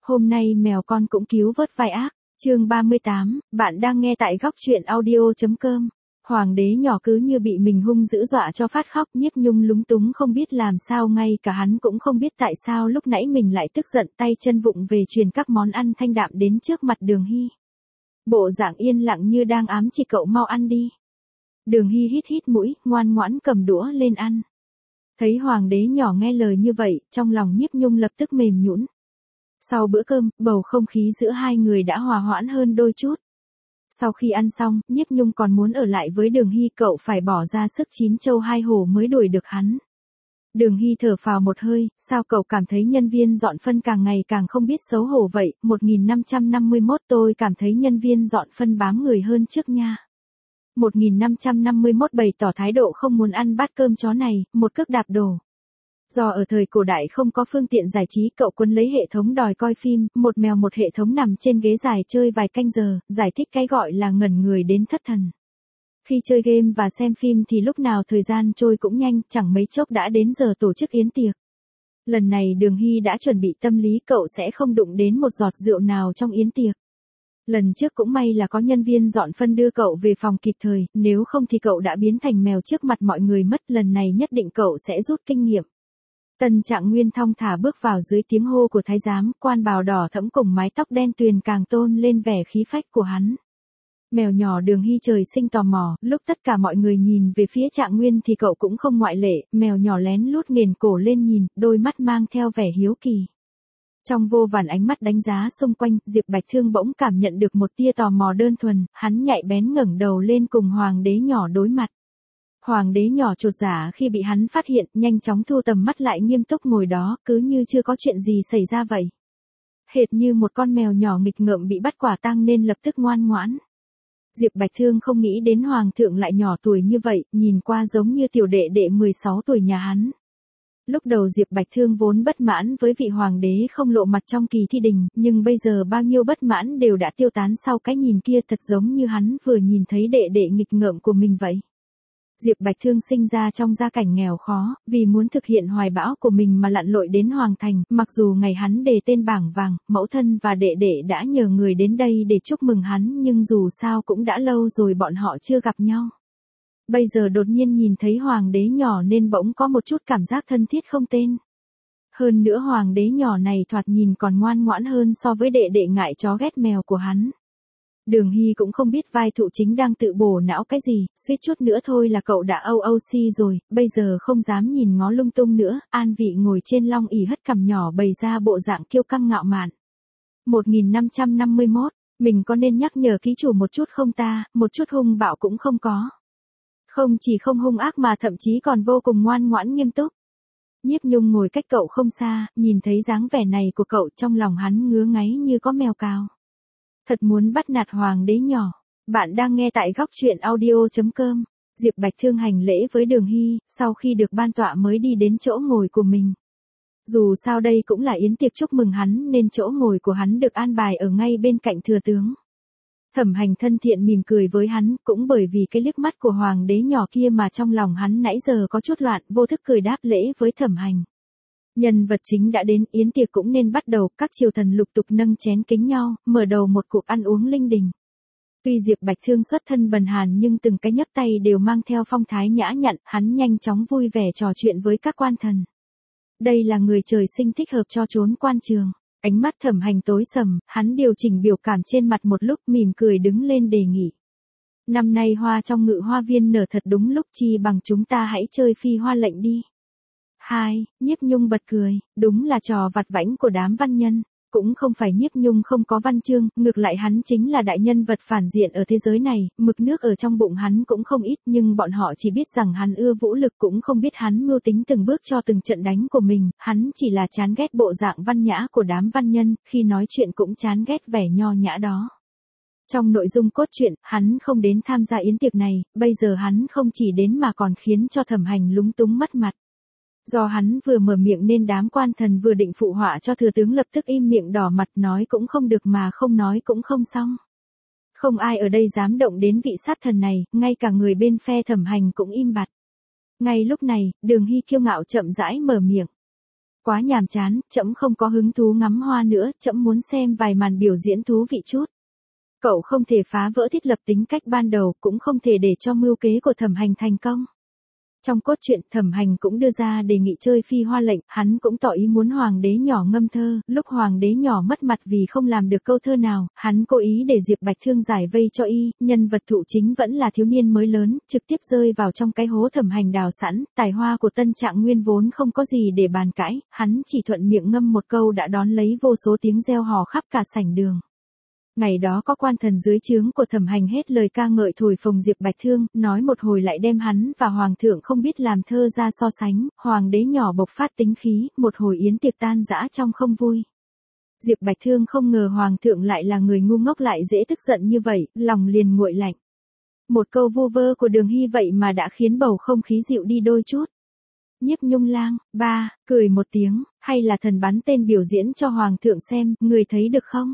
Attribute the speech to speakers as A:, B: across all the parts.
A: Hôm nay mèo con cũng cứu vớt vai ác. Chương 38, bạn đang nghe tại góc truyện audio.com. Hoàng đế nhỏ cứ như bị mình hung dữ dọa cho phát khóc, Nhiếp Nhung lúng túng không biết làm sao, ngay cả hắn cũng không biết tại sao lúc nãy mình lại tức giận, tay chân vụng về truyền các món ăn thanh đạm đến trước mặt Đường Hy. Bộ dạng yên lặng như đang ám chỉ cậu mau ăn đi. Đường Hy hít hít mũi, ngoan ngoãn cầm đũa lên ăn. Thấy hoàng đế nhỏ nghe lời như vậy, trong lòng Nhiếp Nhung lập tức mềm nhũn. Sau bữa cơm, bầu không khí giữa hai người đã hòa hoãn hơn đôi chút. Sau khi ăn xong, Nhiếp Nhung còn muốn ở lại với Đường Hy, cậu phải bỏ ra sức 9 châu 2 hổ mới đuổi được hắn. Đường Hy thở phào một hơi, sao cậu cảm thấy nhân viên dọn phân càng ngày càng không biết xấu hổ vậy? 1551 tôi cảm thấy nhân viên dọn phân bám người hơn trước nha. 1551 bày tỏ thái độ không muốn ăn bát cơm chó này, một cước đạp đổ. Do ở thời cổ đại không có phương tiện giải trí, cậu quấn lấy hệ thống đòi coi phim, một mèo một hệ thống nằm trên ghế dài chơi vài canh giờ, giải thích cái gọi là ngẩn người đến thất thần. Khi chơi game và xem phim thì lúc nào thời gian trôi cũng nhanh, chẳng mấy chốc đã đến giờ tổ chức yến tiệc. Lần này Đường Hy đã chuẩn bị tâm lý cậu sẽ không đụng đến một giọt rượu nào trong yến tiệc. Lần trước cũng may là có nhân viên dọn phân đưa cậu về phòng kịp thời, nếu không thì cậu đã biến thành mèo trước mặt mọi người mất, lần này nhất định cậu sẽ rút kinh nghiệm. Tân Trạng Nguyên thong thả bước vào dưới tiếng hô của thái giám, quan bào đỏ thẫm cùng mái tóc đen tuyền càng tôn lên vẻ khí phách của hắn. Mèo nhỏ Đường Hy trời sinh tò mò, lúc tất cả mọi người nhìn về phía Trạng Nguyên thì cậu cũng không ngoại lệ, mèo nhỏ lén lút nghển cổ lên nhìn, đôi mắt mang theo vẻ hiếu kỳ. Trong vô vàn ánh mắt đánh giá xung quanh, Diệp Bạch Thương bỗng cảm nhận được một tia tò mò đơn thuần, hắn nhạy bén ngẩng đầu lên cùng hoàng đế nhỏ đối mặt. Hoàng đế nhỏ chột dạ khi bị hắn phát hiện, nhanh chóng thu tầm mắt lại, nghiêm túc ngồi đó, cứ như chưa có chuyện gì xảy ra vậy. Hệt như một con mèo nhỏ nghịch ngợm bị bắt quả tang nên lập tức ngoan ngoãn. Diệp Bạch Thương không nghĩ đến hoàng thượng lại nhỏ tuổi như vậy, nhìn qua giống như tiểu đệ đệ 16 tuổi nhà hắn. Lúc đầu Diệp Bạch Thương vốn bất mãn với vị hoàng đế không lộ mặt trong kỳ thi đình, nhưng bây giờ bao nhiêu bất mãn đều đã tiêu tán sau cái nhìn kia, thật giống như hắn vừa nhìn thấy đệ đệ nghịch ngợm của mình vậy. Diệp Bạch Thương sinh ra trong gia cảnh nghèo khó, vì muốn thực hiện hoài bão của mình mà lặn lội đến hoàng thành, mặc dù ngày hắn đề tên bảng vàng, mẫu thân và đệ đệ đã nhờ người đến đây để chúc mừng hắn, nhưng dù sao cũng đã lâu rồi bọn họ chưa gặp nhau. Bây giờ đột nhiên nhìn thấy hoàng đế nhỏ nên bỗng có một chút cảm giác thân thiết không tên. Hơn nữa hoàng đế nhỏ này thoạt nhìn còn ngoan ngoãn hơn so với đệ đệ ngại chó ghét mèo của hắn. Đường Hy cũng không biết vai thụ chính đang tự bổ não cái gì, suýt chút nữa thôi là cậu đã OOC rồi, bây giờ không dám nhìn ngó lung tung nữa, an vị ngồi trên long ỷ hất cằm nhỏ bày ra bộ dạng kiêu căng ngạo mạn. 1551, mình có nên nhắc nhở ký chủ một chút không ta, một chút hung bạo cũng không có. Không chỉ không hung ác mà thậm chí còn vô cùng ngoan ngoãn nghiêm túc. Nhiếp Nhung ngồi cách cậu không xa, nhìn thấy dáng vẻ này của cậu trong lòng hắn ngứa ngáy như có mèo cào. Thật muốn bắt nạt hoàng đế nhỏ. Bạn đang nghe tại góc truyện audio.com. Diệp Bạch Thương hành lễ với Đường Hy, sau khi được ban tọa mới đi đến chỗ ngồi của mình. Dù sao đây cũng là yến tiệc chúc mừng hắn nên chỗ ngồi của hắn được an bài ở ngay bên cạnh thừa tướng. Thẩm Hành thân thiện mỉm cười với hắn, cũng bởi vì cái liếc mắt của hoàng đế nhỏ kia mà trong lòng hắn nãy giờ có chút loạn, vô thức cười đáp lễ với Thẩm Hành. Nhân vật chính đã đến, yến tiệc cũng nên bắt đầu, các triều thần lục tục nâng chén kính nhau, mở đầu một cuộc ăn uống linh đình. Tuy Diệp Bạch Thương xuất thân bần hàn nhưng từng cái nhấp tay đều mang theo phong thái nhã nhặn, hắn nhanh chóng vui vẻ trò chuyện với các quan thần. Đây là người trời sinh thích hợp cho chốn quan trường. Ánh mắt Thẩm Hành tối sầm, hắn điều chỉnh biểu cảm trên mặt một lúc, mỉm cười đứng lên đề nghị. Năm nay hoa trong Ngự Hoa Viên nở thật đúng lúc, chi bằng chúng ta hãy chơi phi hoa lệnh đi. Nhiếp Nhung bật cười, đúng là trò vặt vãnh của đám văn nhân. Cũng không phải Nhiếp Nhung không có văn chương, ngược lại hắn chính là đại nhân vật phản diện ở thế giới này, mực nước ở trong bụng hắn cũng không ít, nhưng bọn họ chỉ biết rằng hắn ưa vũ lực, cũng không biết hắn mưu tính từng bước cho từng trận đánh của mình, hắn chỉ là chán ghét bộ dạng văn nhã của đám văn nhân, khi nói chuyện cũng chán ghét vẻ nho nhã đó. Trong nội dung cốt truyện, hắn không đến tham gia yến tiệc này, bây giờ hắn không chỉ đến mà còn khiến cho Thẩm Hành lúng túng mất mặt. Do hắn vừa mở miệng nên đám quan thần vừa định phụ họa cho thừa tướng lập tức im miệng đỏ mặt, nói cũng không được mà không nói cũng không xong. Không ai ở đây dám động đến vị sát thần này, ngay cả người bên phe Thẩm Hành cũng im bặt. Ngay lúc này, Đường Hy kiêu ngạo chậm rãi mở miệng. Quá nhàm chán, trẫm không có hứng thú ngắm hoa nữa, trẫm muốn xem vài màn biểu diễn thú vị chút. Cậu không thể phá vỡ thiết lập tính cách ban đầu, cũng không thể để cho mưu kế của Thẩm Hành thành công. Trong cốt truyện, Thẩm Hành cũng đưa ra đề nghị chơi phi hoa lệnh, hắn cũng tỏ ý muốn hoàng đế nhỏ ngâm thơ, lúc hoàng đế nhỏ mất mặt vì không làm được câu thơ nào, hắn cố ý để Diệp Bạch Thương giải vây cho y, nhân vật thụ chính vẫn là thiếu niên mới lớn, trực tiếp rơi vào trong cái hố Thẩm Hành đào sẵn, tài hoa của Tân Trạng Nguyên vốn không có gì để bàn cãi, hắn chỉ thuận miệng ngâm một câu đã đón lấy vô số tiếng reo hò khắp cả sảnh đường. Ngày đó có quan thần dưới trướng của Thẩm Hành hết lời ca ngợi thổi phồng Diệp Bạch Thương, nói một hồi lại đem hắn và hoàng thượng không biết làm thơ ra so sánh, hoàng đế nhỏ bộc phát tính khí, một hồi yến tiệc tan dã trong không vui. Diệp Bạch Thương không ngờ hoàng thượng lại là người ngu ngốc lại dễ tức giận như vậy, lòng liền nguội lạnh. Một câu vu vơ của Đường Hy vậy mà đã khiến bầu không khí dịu đi đôi chút. Nhiếp Nhung Lang, ba, cười một tiếng, hay là thần bắn tên biểu diễn cho hoàng thượng xem, người thấy được không?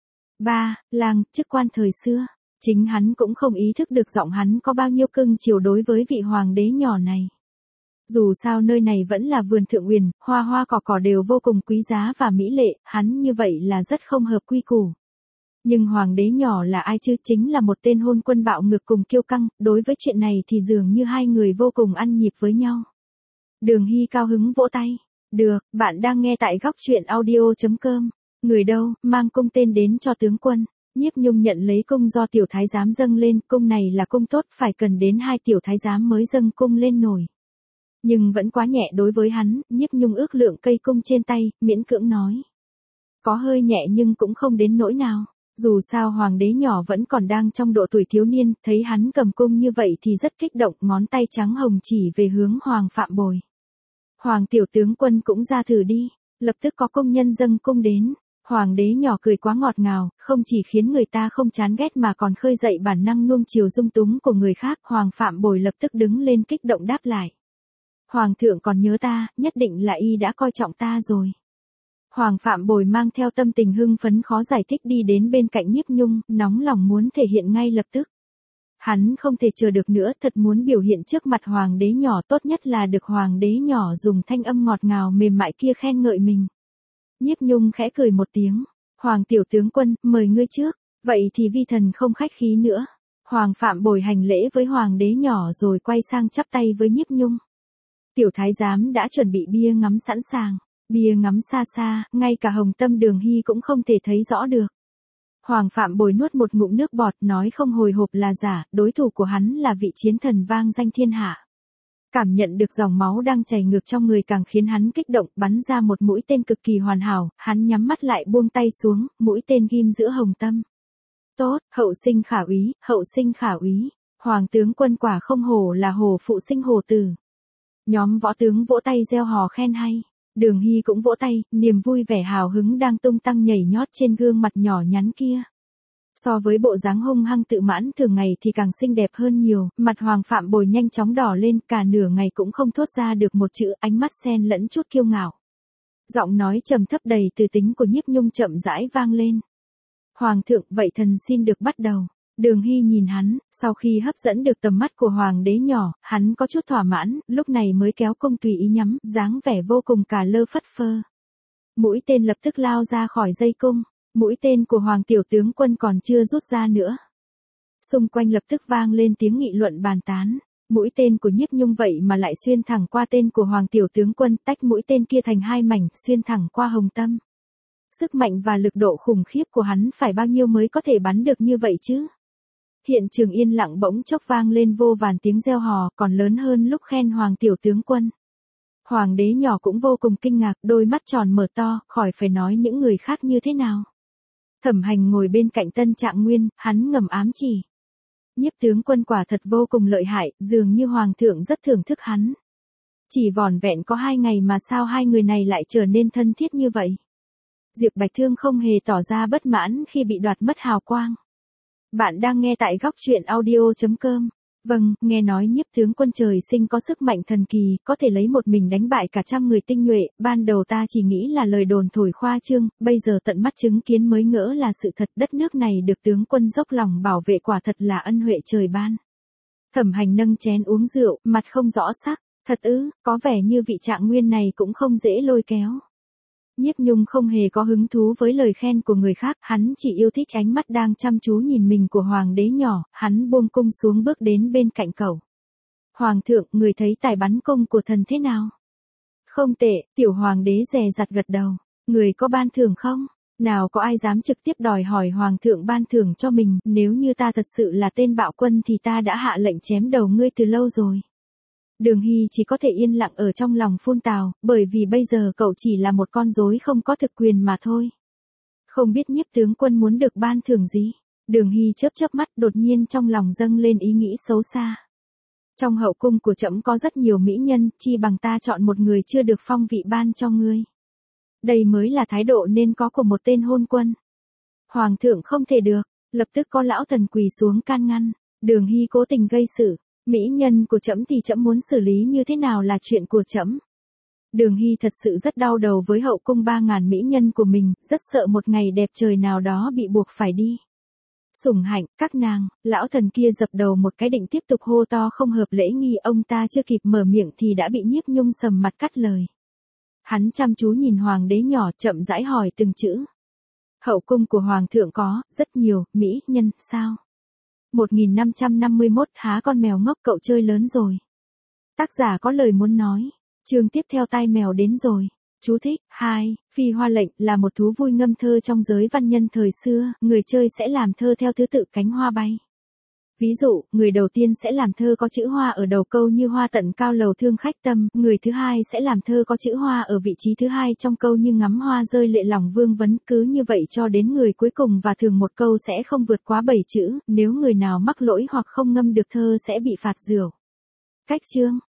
A: Ba, Lang, chức quan thời xưa, chính hắn cũng không ý thức được giọng hắn có bao nhiêu cưng chiều đối với vị hoàng đế nhỏ này. Dù sao nơi này vẫn là vườn Thượng Uyển, hoa hoa cỏ cỏ đều vô cùng quý giá và mỹ lệ, hắn như vậy là rất không hợp quy củ. Nhưng hoàng đế nhỏ là ai chứ, chính là một tên hôn quân bạo ngược cùng kiêu căng, đối với chuyện này thì dường như hai người vô cùng ăn nhịp với nhau. Đường Hy cao hứng vỗ tay. Được, bạn đang nghe tại góc truyện audio.com. Người đâu, mang cung tên đến cho tướng quân. Nhiếp Nhung nhận lấy cung do tiểu thái giám dâng lên, cung này là cung tốt, phải cần đến 2 tiểu thái giám mới dâng cung lên nổi. Nhưng vẫn quá nhẹ đối với hắn, Nhiếp Nhung ước lượng cây cung trên tay, miễn cưỡng nói. Có hơi nhẹ nhưng cũng không đến nỗi nào. Dù sao hoàng đế nhỏ vẫn còn đang trong độ tuổi thiếu niên, thấy hắn cầm cung như vậy thì rất kích động, ngón tay trắng hồng chỉ về hướng Hoàng Phạm Bồi. Hoàng tiểu tướng quân cũng ra thử đi, lập tức có công nhân dâng cung đến. Hoàng đế nhỏ cười quá ngọt ngào, không chỉ khiến người ta không chán ghét mà còn khơi dậy bản năng nuông chiều dung túng của người khác. Hoàng Phạm Bồi lập tức đứng lên kích động đáp lại. Hoàng thượng còn nhớ ta, nhất định là y đã coi trọng ta rồi. Hoàng Phạm Bồi mang theo tâm tình hưng phấn khó giải thích đi đến bên cạnh Nhiếp Nhung, nóng lòng muốn thể hiện ngay lập tức. Hắn không thể chờ được nữa, thật muốn biểu hiện trước mặt hoàng đế nhỏ, tốt nhất là được hoàng đế nhỏ dùng thanh âm ngọt ngào mềm mại kia khen ngợi mình. Nhiếp Nhung khẽ cười một tiếng. Hoàng tiểu tướng quân, mời ngươi trước. Vậy thì vi thần không khách khí nữa. Hoàng Phạm Bồi hành lễ với hoàng đế nhỏ rồi quay sang chắp tay với Nhiếp Nhung. Tiểu thái giám đã chuẩn bị bia ngắm sẵn sàng. Bia ngắm xa xa, ngay cả Hồng Tâm Đường Hy cũng không thể thấy rõ được. Hoàng Phạm Bồi nuốt một ngụm nước bọt, nói không hồi hộp là giả, đối thủ của hắn là vị chiến thần vang danh thiên hạ. Cảm nhận được dòng máu đang chảy ngược trong người càng khiến hắn kích động, bắn ra một mũi tên cực kỳ hoàn hảo, hắn nhắm mắt lại buông tay xuống, mũi tên ghim giữa Hồng Tâm. Tốt, hậu sinh khả úy, hậu sinh khả úy. Hoàng tướng quân quả không hổ là hổ phụ sinh hổ tử. Nhóm võ tướng vỗ tay reo hò khen hay. Đường Hy cũng vỗ tay, niềm vui vẻ hào hứng đang tung tăng nhảy nhót trên gương mặt nhỏ nhắn kia. So với bộ dáng hung hăng tự mãn thường ngày thì càng xinh đẹp hơn nhiều, mặt Hoàng Phạm Bồi nhanh chóng đỏ lên, cả nửa ngày cũng không thốt ra được một chữ, ánh mắt xen lẫn chút kiêu ngạo. Giọng nói trầm thấp đầy từ tính của Nhiếp Nhung chậm rãi vang lên. Hoàng thượng, vậy thần xin được bắt đầu. Đường Hy nhìn hắn, sau khi hấp dẫn được tầm mắt của hoàng đế nhỏ, hắn có chút thỏa mãn, lúc này mới kéo cung tùy ý nhắm, dáng vẻ vô cùng cả lơ phất phơ. Mũi tên lập tức lao ra khỏi dây cung, mũi tên của hoàng tiểu tướng quân còn chưa rút ra nữa. Xung quanh lập tức vang lên tiếng nghị luận bàn tán, mũi tên của Nhiếp Nhung vậy mà lại xuyên thẳng qua tên của hoàng tiểu tướng quân, tách mũi tên kia thành 2 mảnh, xuyên thẳng qua Hồng Tâm. Sức mạnh và lực độ khủng khiếp của hắn phải bao nhiêu mới có thể bắn được như vậy chứ? Hiện trường yên lặng bỗng chốc vang lên vô vàn tiếng reo hò, còn lớn hơn lúc khen hoàng tiểu tướng quân. Hoàng đế nhỏ cũng vô cùng kinh ngạc, đôi mắt tròn mở to, khỏi phải nói những người khác như thế nào. Thẩm Hành ngồi bên cạnh Tân Trạng Nguyên, hắn ngầm ám chỉ. Nhiếp tướng quân quả thật vô cùng lợi hại, dường như hoàng thượng rất thưởng thức hắn. Chỉ vỏn vẹn có 2 ngày mà sao hai người này lại trở nên thân thiết như vậy. Diệp Bạch Thương không hề tỏ ra bất mãn khi bị đoạt mất hào quang. Bạn đang nghe tại góc truyện audio.com. Vâng, nghe nói Nhiếp tướng quân trời sinh có sức mạnh thần kỳ, có thể lấy một mình đánh bại cả trăm người tinh nhuệ, ban đầu ta chỉ nghĩ là lời đồn thổi khoa trương, bây giờ tận mắt chứng kiến mới ngỡ là sự thật, đất nước này được tướng quân dốc lòng bảo vệ quả thật là ân huệ trời ban. Thẩm Hành nâng chén uống rượu, mặt không rõ sắc. Thật ư, có vẻ như vị Trạng Nguyên này cũng không dễ lôi kéo. Nhiếp Nhung không hề có hứng thú với lời khen của người khác, hắn chỉ yêu thích ánh mắt đang chăm chú nhìn mình của hoàng đế nhỏ, hắn buông cung xuống bước đến bên cạnh cậu. Hoàng thượng, người thấy tài bắn cung của thần thế nào? Không tệ, tiểu hoàng đế dè dặt gật đầu. Người có ban thưởng không? Nào có ai dám trực tiếp đòi hỏi hoàng thượng ban thưởng cho mình, nếu như ta thật sự là tên bạo quân thì ta đã hạ lệnh chém đầu ngươi từ lâu rồi. Đường Hy chỉ có thể yên lặng ở trong lòng phun tào, bởi vì bây giờ cậu chỉ là một con rối không có thực quyền mà thôi. Không biết Nhiếp tướng quân muốn được ban thưởng gì? Đường Hy chớp chớp mắt, đột nhiên trong lòng dâng lên ý nghĩ xấu xa. Trong hậu cung của trẫm có rất nhiều mỹ nhân, chi bằng ta chọn một người chưa được phong vị ban cho ngươi. Đây mới là thái độ nên có của một tên hôn quân. Hoàng thượng không thể được, lập tức có lão thần quỳ xuống can ngăn. Đường Hy cố tình gây sự. Mỹ nhân của trẫm thì trẫm muốn xử lý như thế nào là chuyện của trẫm. Đường Hy thật sự rất đau đầu với hậu cung 3.000 mỹ nhân của mình, rất sợ một ngày đẹp trời nào đó bị buộc phải đi. Sủng hạnh, các nàng, lão thần kia dập đầu một cái định tiếp tục hô to không hợp lễ nghi, ông ta chưa kịp mở miệng thì đã bị Nhiếp Nhung sầm mặt cắt lời. Hắn chăm chú nhìn hoàng đế nhỏ, chậm rãi hỏi từng chữ. Hậu cung của hoàng thượng có rất nhiều mỹ nhân sao? 1551 há con mèo ngốc, cậu chơi lớn rồi. Tác giả có lời muốn nói. Chương tiếp theo, tai mèo đến rồi. Chú thích. 2. Phi hoa lệnh là một thú vui ngâm thơ trong giới văn nhân thời xưa, người chơi sẽ làm thơ theo thứ tự cánh hoa bay. Ví dụ, người đầu tiên sẽ làm thơ có chữ hoa ở đầu câu như hoa tận cao lầu thương khách tâm, người thứ hai sẽ làm thơ có chữ hoa ở vị trí thứ hai trong câu như ngắm hoa rơi lệ lòng vương vấn, cứ như vậy cho đến người cuối cùng, và thường một câu sẽ không vượt quá 7 chữ, nếu người nào mắc lỗi hoặc không ngâm được thơ sẽ bị phạt rượu. Cách chương.